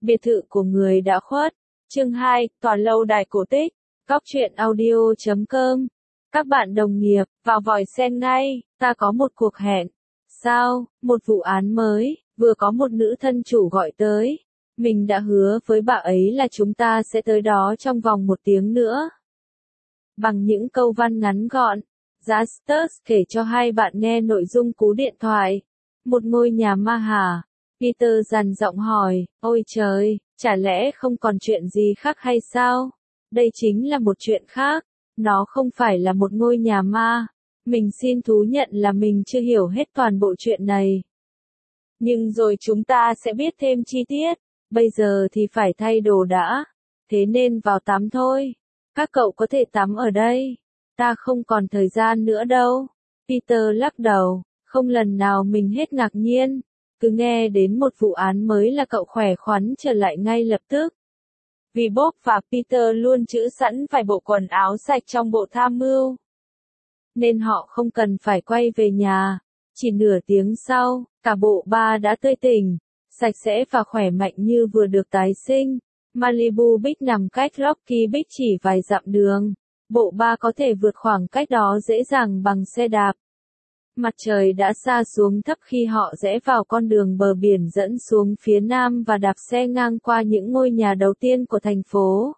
Biệt thự của người đã khuất. Chương 2, tòa lâu đài cổ tích. Góc truyện audio.com. Các bạn đồng nghiệp, vào vòi sen ngay, ta có một cuộc hẹn. Sao, một vụ án mới, vừa có một nữ thân chủ gọi tới. Mình đã hứa với bà ấy là chúng ta sẽ tới đó trong vòng 1 tiếng nữa. Bằng những câu văn ngắn gọn, Justus kể cho hai bạn nghe nội dung cú điện thoại. Một ngôi nhà ma hả? Peter dằn giọng hỏi, ôi trời, chả lẽ không còn chuyện gì khác hay sao? Đây chính là một chuyện khác, nó không phải là một ngôi nhà ma. Mình xin thú nhận là mình chưa hiểu hết toàn bộ chuyện này. Nhưng rồi chúng ta sẽ biết thêm chi tiết, bây giờ thì phải thay đồ đã, thế nên vào tắm thôi. Các cậu có thể tắm ở đây, ta không còn thời gian nữa đâu. Peter lắc đầu, không lần nào mình hết ngạc nhiên. Cứ nghe đến một vụ án mới là cậu khỏe khoắn trở lại ngay lập tức. Vì Bob và Peter luôn trữ sẵn vài bộ quần áo sạch trong bộ tham mưu, nên họ không cần phải quay về nhà. Chỉ nửa tiếng sau, cả bộ ba đã tươi tỉnh, sạch sẽ và khỏe mạnh như vừa được tái sinh. Malibu Beach nằm cách Rocky Beach chỉ vài dặm đường. Bộ ba có thể vượt khoảng cách đó dễ dàng bằng xe đạp. Mặt trời đã sa xuống thấp khi họ rẽ vào con đường bờ biển dẫn xuống phía nam và đạp xe ngang qua những ngôi nhà đầu tiên của thành phố.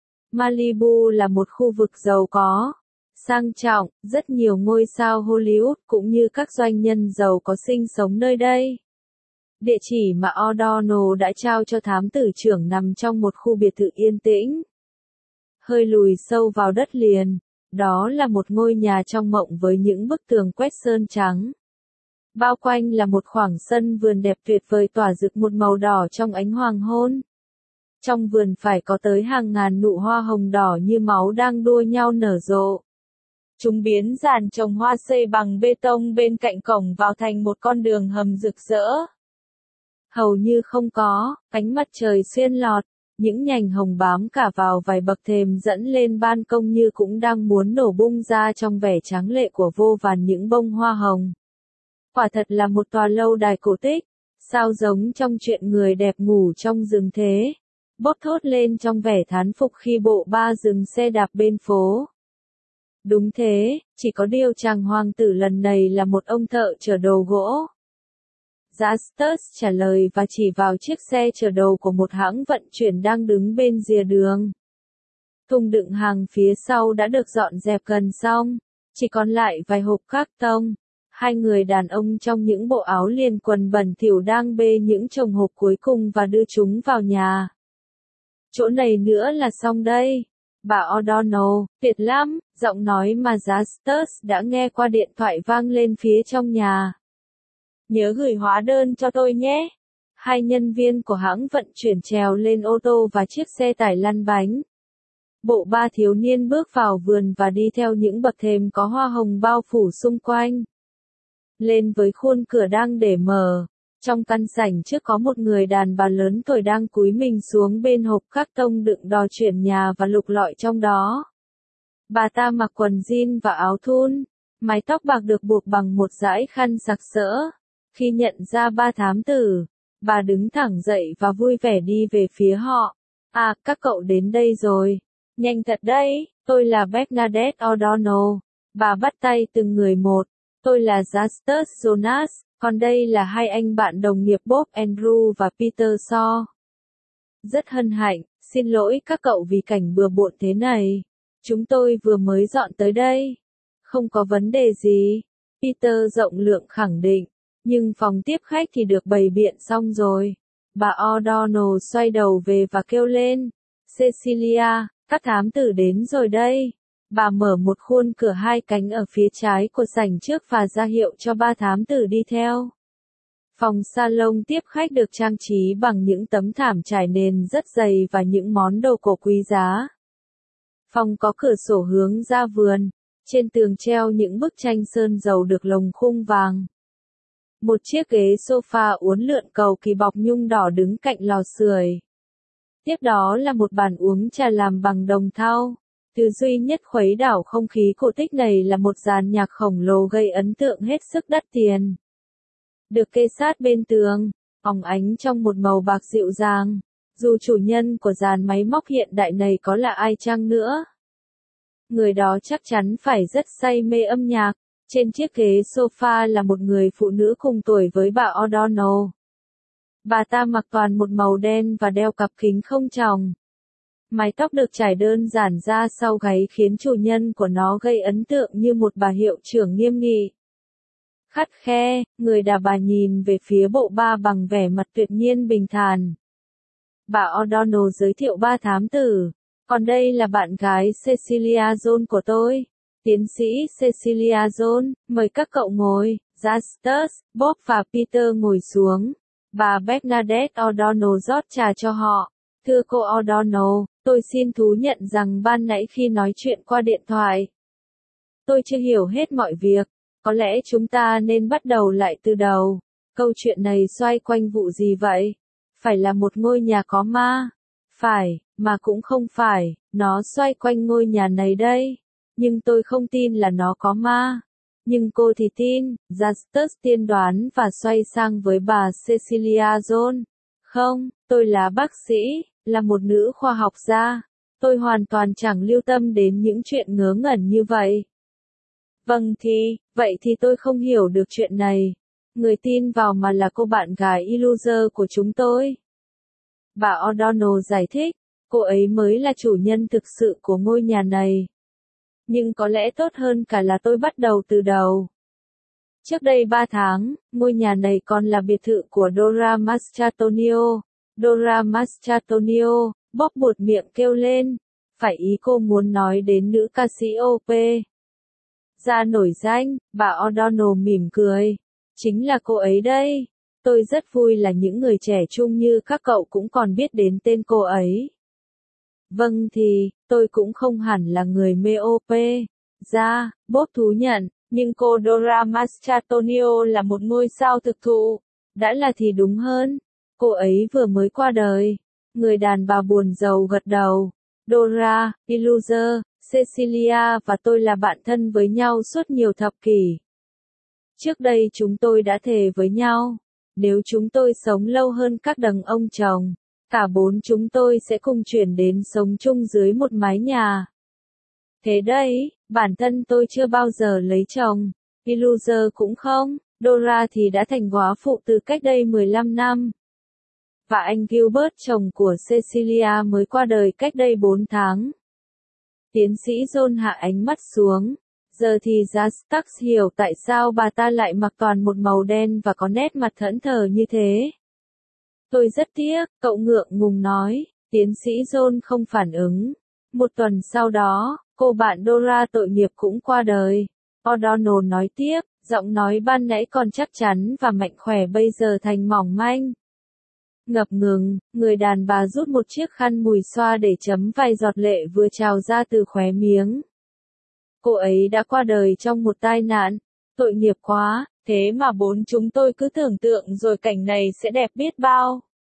Malibu là một khu vực giàu có, sang trọng, rất nhiều ngôi sao Hollywood cũng như các doanh nhân giàu có sinh sống nơi đây. Địa chỉ mà O'Donnell đã trao cho thám tử trưởng nằm trong một khu biệt thự yên tĩnh, hơi lùi sâu vào đất liền. Đó là một ngôi nhà trong mộng với những bức tường quét sơn trắng. Bao quanh là một khoảng sân vườn đẹp tuyệt vời tỏa rực một màu đỏ trong ánh hoàng hôn. Trong vườn phải có tới hàng ngàn nụ hoa hồng đỏ như máu đang đua nhau nở rộ. Chúng biến giàn trồng hoa xây bằng bê tông bên cạnh cổng vào thành một con đường hầm rực rỡ. Hầu như không có ánh mặt trời xuyên lọt. Những nhành hồng bám cả vào vài bậc thềm dẫn lên ban công như cũng đang muốn nổ bung ra trong vẻ tráng lệ của vô vàn những bông hoa hồng. Quả thật là một tòa lâu đài cổ tích, sao giống trong chuyện người đẹp ngủ trong rừng thế. Bob thốt lên trong vẻ thán phục khi bộ ba dừng xe đạp bên phố. Đúng thế, chỉ có điều chàng hoàng tử lần này là một ông thợ chở đồ gỗ. Justus trả lời và chỉ vào chiếc xe chở đồ của một hãng vận chuyển đang đứng bên rìa đường. Thùng đựng hàng phía sau đã được dọn dẹp gần xong, chỉ còn lại vài hộp các tông. Hai người đàn ông trong những bộ áo liền quần bẩn thỉu đang bê những chồng hộp cuối cùng và đưa chúng vào nhà. Chỗ này nữa là xong đây. Bà O'Donnell, tuyệt lắm, giọng nói mà Justus đã nghe qua điện thoại vang lên phía trong nhà. Nhớ gửi hóa đơn cho tôi nhé. Hai nhân viên của hãng vận chuyển trèo lên ô tô và chiếc xe tải lăn bánh. Bộ ba thiếu niên bước vào vườn và đi theo những bậc thềm có hoa hồng bao phủ xung quanh. Lên với khuôn cửa đang để mở. Trong căn sảnh trước có một người đàn bà lớn tuổi đang cúi mình xuống bên hộp các tông đựng đò chuyển nhà và lục lọi trong đó. Bà ta mặc quần jean và áo thun, mái tóc bạc được buộc bằng một dải khăn sặc sỡ. Khi nhận ra ba thám tử, bà đứng thẳng dậy và vui vẻ đi về phía họ. À, các cậu đến đây rồi. Nhanh thật đấy, tôi là Bernadette O'Donnell. Bà bắt tay từng người một. Tôi là Justus Jonas, còn đây là hai anh bạn đồng nghiệp Bob Andrew và Peter Shaw. Rất hân hạnh, xin lỗi các cậu vì cảnh bừa bộn thế này. Chúng tôi vừa mới dọn tới đây. Không có vấn đề gì. Peter rộng lượng khẳng định. Nhưng phòng tiếp khách thì được bày biện xong rồi. Bà O'Donnell xoay đầu về và kêu lên. Cecilia, các thám tử đến rồi đây. Bà mở một khuôn cửa hai cánh ở phía trái của sảnh trước và ra hiệu cho ba thám tử đi theo. Phòng salon tiếp khách được trang trí bằng những tấm thảm trải nền rất dày và những món đồ cổ quý giá. Phòng có cửa sổ hướng ra vườn. Trên tường treo những bức tranh sơn dầu được lồng khung vàng. Một chiếc ghế sofa uốn lượn cầu kỳ bọc nhung đỏ đứng cạnh lò sưởi. Tiếp đó là một bàn uống trà làm bằng đồng thau. Thứ duy nhất khuấy đảo không khí cổ tích này là một dàn nhạc khổng lồ gây ấn tượng hết sức đắt tiền. Được kê sát bên tường, óng ánh trong một màu bạc dịu dàng. dù chủ nhân của dàn máy móc hiện đại này có là ai chăng nữa. Người đó chắc chắn phải rất say mê âm nhạc. Trên chiếc ghế sofa là một người phụ nữ cùng tuổi với bà O'Donnell. Bà ta mặc toàn một màu đen và đeo cặp kính không tròng. Mái tóc được trải đơn giản ra sau gáy khiến chủ nhân của nó gây ấn tượng như một bà hiệu trưởng nghiêm nghị. Khắt khe, người đàn bà nhìn về phía bộ ba bằng vẻ mặt tuyệt nhiên bình thản. Bà O'Donnell giới thiệu ba thám tử. Còn đây là bạn gái Cecilia Jones của tôi. Tiến sĩ Cecilia Jones, mời các cậu ngồi. Justus, Bob và Peter ngồi xuống. Bà Bernadette O'Donnell rót trà cho họ. Thưa cô O'Donnell, tôi xin thú nhận rằng ban nãy khi nói chuyện qua điện thoại, tôi chưa hiểu hết mọi việc. Có lẽ chúng ta nên bắt đầu lại từ đầu. Câu chuyện này xoay quanh vụ gì vậy? Phải là một ngôi nhà có ma? Phải, mà cũng không phải, nó xoay quanh ngôi nhà này đây. Nhưng tôi không tin là nó có ma. Nhưng cô thì tin, Justus tiên đoán và xoay sang với bà Cecilia Jones. Không, tôi là bác sĩ, là một nữ khoa học gia. Tôi hoàn toàn chẳng lưu tâm đến những chuyện ngớ ngẩn như vậy. Vâng thì, vậy thì tôi không hiểu được chuyện này. Người tin vào mà là cô bạn gái Iluser của chúng tôi. Bà O'Donnell giải thích, cô ấy mới là chủ nhân thực sự của ngôi nhà này. Nhưng có lẽ tốt hơn cả là tôi bắt đầu từ đầu. Trước đây 3 tháng, ngôi nhà này còn là biệt thự của Dora Mastratonio. Dora Mastratonio, Bob buột miệng kêu lên. Phải ý cô muốn nói đến nữ ca sĩ OP. Ra nổi danh, bà O'Donnell mỉm cười. Chính là cô ấy đây. Tôi rất vui là những người trẻ trung như các cậu cũng còn biết đến tên cô ấy. Vâng thì, tôi cũng không hẳn là người mê OP. Ra, Bob thú nhận, nhưng cô Dora Mastratonio là một ngôi sao thực thụ. Đã là thì đúng hơn. Cô ấy vừa mới qua đời. Người đàn bà buồn rầu gật đầu. Dora, Iluser, Cecilia và tôi là bạn thân với nhau suốt nhiều thập kỷ. Trước đây chúng tôi đã thề với nhau. Nếu chúng tôi sống lâu hơn các đấng ông chồng, cả bốn chúng tôi sẽ cùng chuyển đến sống chung dưới một mái nhà. Thế đấy, bản thân tôi chưa bao giờ lấy chồng. Iluser cũng không. Dora thì đã thành góa phụ từ cách đây 15 năm. Và anh Gilbert chồng của Cecilia mới qua đời cách đây 4 tháng. Tiến sĩ John hạ ánh mắt xuống. Giờ thì Justus hiểu tại sao bà ta lại mặc toàn một màu đen và có nét mặt thẫn thờ như thế. Tôi rất tiếc, cậu ngượng ngùng nói. Tiến sĩ John không phản ứng. Một tuần sau đó, cô bạn Dora tội nghiệp cũng qua đời. O'Donnell nói tiếp, giọng nói ban nãy còn chắc chắn và mạnh khỏe bây giờ thành mỏng manh. Ngập ngừng, người đàn bà rút một chiếc khăn mùi xoa để chấm vài giọt lệ vừa trào ra từ khóe miếng. Cô ấy đã qua đời trong một tai nạn. Tội nghiệp quá, thế mà bốn chúng tôi cứ tưởng tượng rồi cảnh này sẽ đẹp biết bao.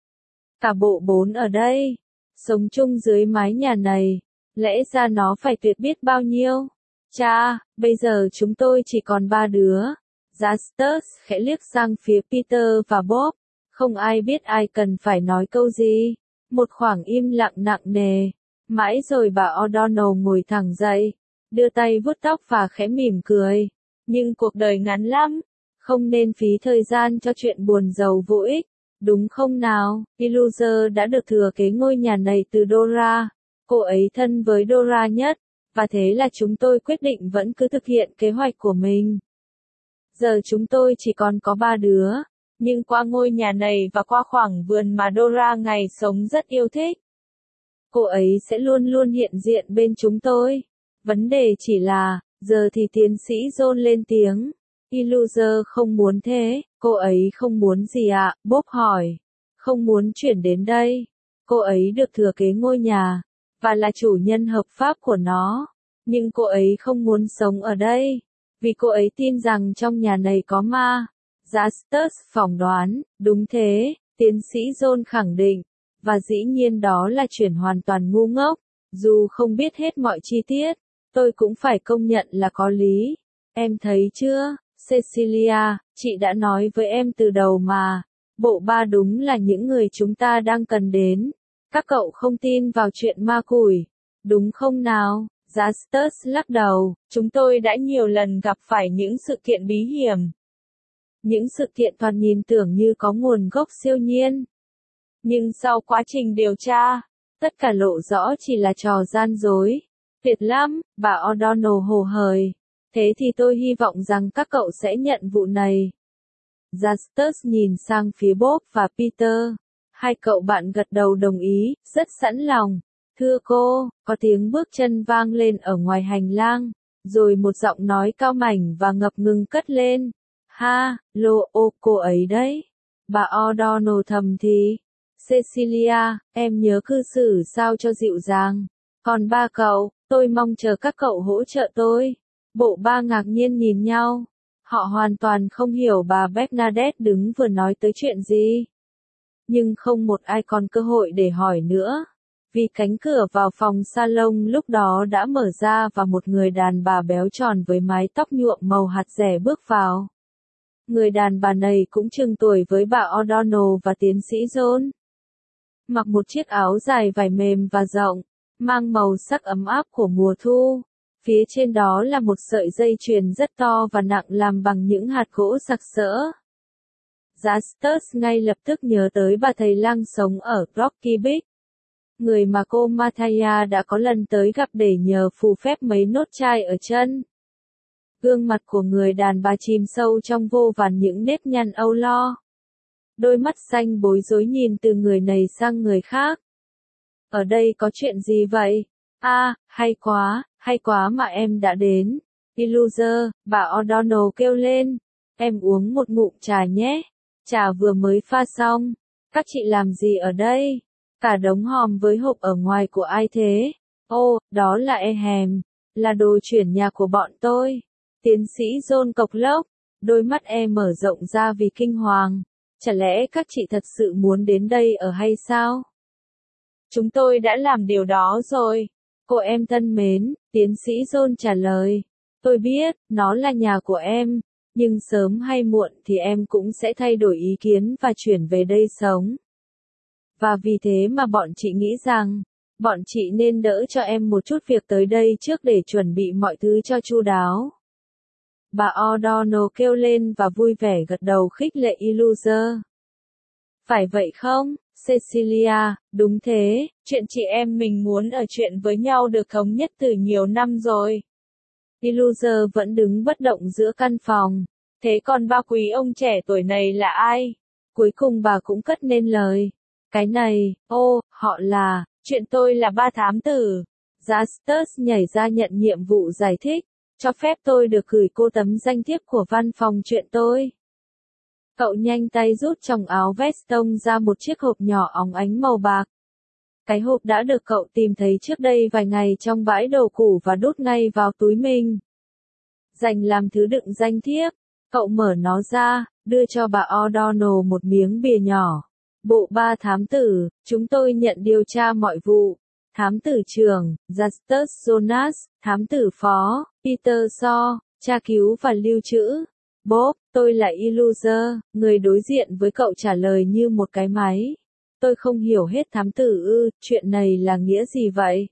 Cả bộ bốn ở đây, sống chung dưới mái nhà này, lẽ ra nó phải tuyệt biết bao nhiêu. Cha, bây giờ chúng tôi chỉ còn 3 đứa. Justus khẽ liếc sang phía Peter và Bob. Không ai biết ai cần phải nói câu gì. Một khoảng im lặng nặng nề. Mãi rồi bà O'Donnell ngồi thẳng dậy, đưa tay vuốt tóc và khẽ mỉm cười. Nhưng cuộc đời ngắn lắm, không nên phí thời gian cho chuyện buồn rầu vô ích, đúng không nào? Iluser đã được thừa kế ngôi nhà này từ Dora. Cô ấy thân với Dora nhất, và thế là chúng tôi quyết định vẫn cứ thực hiện kế hoạch của mình. Giờ chúng tôi chỉ còn có 3 đứa, nhưng qua ngôi nhà này và qua khoảng vườn mà Dora ngày sống rất yêu thích, cô ấy sẽ luôn luôn hiện diện bên chúng tôi. Vấn đề chỉ là, giờ thì tiến sĩ John lên tiếng. Iluser không muốn thế, cô ấy không muốn gì ạ? Bob hỏi. Không muốn chuyển đến đây. Cô ấy được thừa kế ngôi nhà, và là chủ nhân hợp pháp của nó. Nhưng cô ấy không muốn sống ở đây, vì cô ấy tin rằng trong nhà này có ma. Justus phỏng đoán, đúng thế, tiến sĩ John khẳng định. Và dĩ nhiên đó là chuyện hoàn toàn ngu ngốc. Dù không biết hết mọi chi tiết, tôi cũng phải công nhận là có lý. Em thấy chưa, Cecilia, chị đã nói với em từ đầu mà. Bộ ba đúng là những người chúng ta đang cần đến. Các cậu không tin vào chuyện ma quỷ, đúng không nào? Justus lắc đầu, chúng tôi đã nhiều lần gặp phải những sự kiện bí hiểm. Những sự kiện thoạt nhìn tưởng như có nguồn gốc siêu nhiên. Nhưng sau quá trình điều tra, tất cả lộ rõ chỉ là trò gian dối. Tuyệt lắm, bà O'Donnell hồ hởi. Thế thì tôi hy vọng rằng các cậu sẽ nhận vụ này. Justus nhìn sang phía Bob và Peter. Hai cậu bạn gật đầu đồng ý, rất sẵn lòng. Thưa cô, có tiếng bước chân vang lên ở ngoài hành lang, rồi một giọng nói cao mảnh và ngập ngừng cất lên. Ha, ô cô ấy đấy. Bà O'Donnell thầm thì. Cecilia, em nhớ cư xử sao cho dịu dàng. Còn ba cậu, tôi mong chờ các cậu hỗ trợ tôi. Bộ ba ngạc nhiên nhìn nhau. Họ hoàn toàn không hiểu bà Bernadette đứng vừa nói tới chuyện gì. Nhưng không một ai còn cơ hội để hỏi nữa. Vì cánh cửa vào phòng salon lúc đó đã mở ra và một người đàn bà béo tròn với mái tóc nhuộm màu hạt dẻ bước vào. Người đàn bà này cũng chừng tuổi với bà O'Donnell và tiến sĩ John. Mặc một chiếc áo dài vải mềm và rộng, mang màu sắc ấm áp của mùa thu. Phía trên đó là một sợi dây chuyền rất to và nặng làm bằng những hạt gỗ sặc sỡ. Justus ngay lập tức nhớ tới bà thầy lang sống ở Rocky Beach. Người mà cô Mataya đã có lần tới gặp để nhờ phù phép mấy nốt chai ở chân. Gương mặt của người đàn bà chìm sâu trong vô vàn những nếp nhăn âu lo. Đôi mắt xanh bối rối nhìn từ người này sang người khác. Ở đây có chuyện gì vậy? Hay quá mà em đã đến. Iluser, bà O'Donnell kêu lên. Em uống một ngụm trà nhé. Trà vừa mới pha xong. Các chị làm gì ở đây? Cả đống hòm với hộp ở ngoài của ai thế? Đó là Ehem. Là đồ chuyển nhà của bọn tôi. Tiến sĩ John cộc lốc. Đôi mắt mở rộng ra vì kinh hoàng. Chả lẽ các chị thật sự muốn đến đây ở hay sao? Chúng tôi đã làm điều đó rồi. Cô em thân mến, tiến sĩ John trả lời. Tôi biết, nó là nhà của em, nhưng sớm hay muộn thì em cũng sẽ thay đổi ý kiến và chuyển về đây sống. Và vì thế mà bọn chị nghĩ rằng, bọn chị nên đỡ cho em một chút việc tới đây trước để chuẩn bị mọi thứ cho chu đáo. Bà O'Donnell kêu lên và vui vẻ gật đầu khích lệ Iluser. Phải vậy không, Cecilia? Đúng thế, chuyện chị em mình muốn ở chuyện với nhau được thống nhất từ nhiều năm rồi. Iluser vẫn đứng bất động giữa căn phòng. Thế còn ba quý ông trẻ tuổi này là ai? Cuối cùng bà cũng cất nên lời. Cái này, họ là, chuyện tôi là ba thám tử. Justus nhảy ra nhận nhiệm vụ giải thích. Cho phép tôi được gửi cô tấm danh thiếp của văn phòng chuyện tôi. Cậu nhanh tay rút trong áo vest tông ra một chiếc hộp nhỏ óng ánh màu bạc. Cái hộp đã được cậu tìm thấy trước đây vài ngày trong bãi đồ cũ và đút ngay vào túi mình. Dành làm thứ đựng danh thiếp, cậu mở nó ra, đưa cho bà O'Donnell một miếng bìa nhỏ. Bộ ba thám tử, chúng tôi nhận điều tra mọi vụ. Thám tử trưởng, Justus Jonas, thám tử phó, Peter Shaw, tra cứu và lưu trữ. Bob, tôi là Iluser, người đối diện với cậu trả lời như một cái máy. Tôi không hiểu hết thám tử chuyện này là nghĩa gì vậy?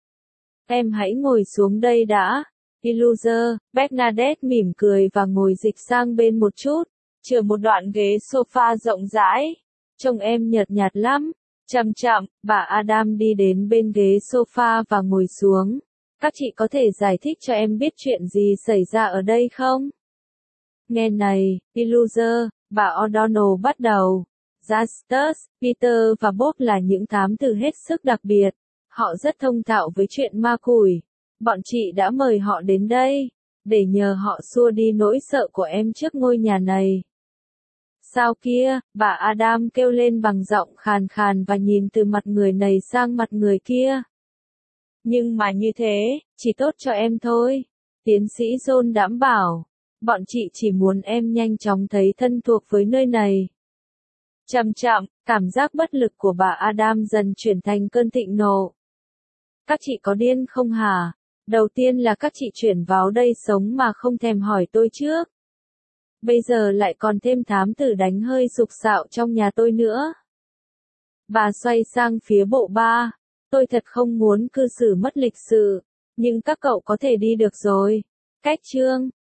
Em hãy ngồi xuống đây đã. Iluser, Bernadette mỉm cười và ngồi dịch sang bên một chút, chừa một đoạn ghế sofa rộng rãi. Trông em nhợt nhạt lắm. Chậm chậm, bà Adam đi đến bên ghế sofa và ngồi xuống. Các chị có thể giải thích cho em biết chuyện gì xảy ra ở đây không? Nghe này, Iluser, bà O'Donnell bắt đầu. Justus, Peter và Bob là những thám tử hết sức đặc biệt. Họ rất thông thạo với chuyện ma quỷ. Bọn chị đã mời họ đến đây, để nhờ họ xua đi nỗi sợ của em trước ngôi nhà này. Sao kia, bà Adam kêu lên bằng giọng khàn khàn và nhìn từ mặt người này sang mặt người kia. Nhưng mà như thế, chỉ tốt cho em thôi. Tiến sĩ John đảm bảo. Bọn chị chỉ muốn em nhanh chóng thấy thân thuộc với nơi này. Chậm chậm, cảm giác bất lực của bà Adam dần chuyển thành cơn thịnh nộ. Các chị có điên không hả? Đầu tiên là các chị chuyển vào đây sống mà không thèm hỏi tôi trước. Bây giờ lại còn thêm thám tử đánh hơi sục sạo trong nhà tôi nữa. Bà xoay sang phía bộ ba. Tôi thật không muốn cư xử mất lịch sự, nhưng các cậu có thể đi được rồi. Cách Trương.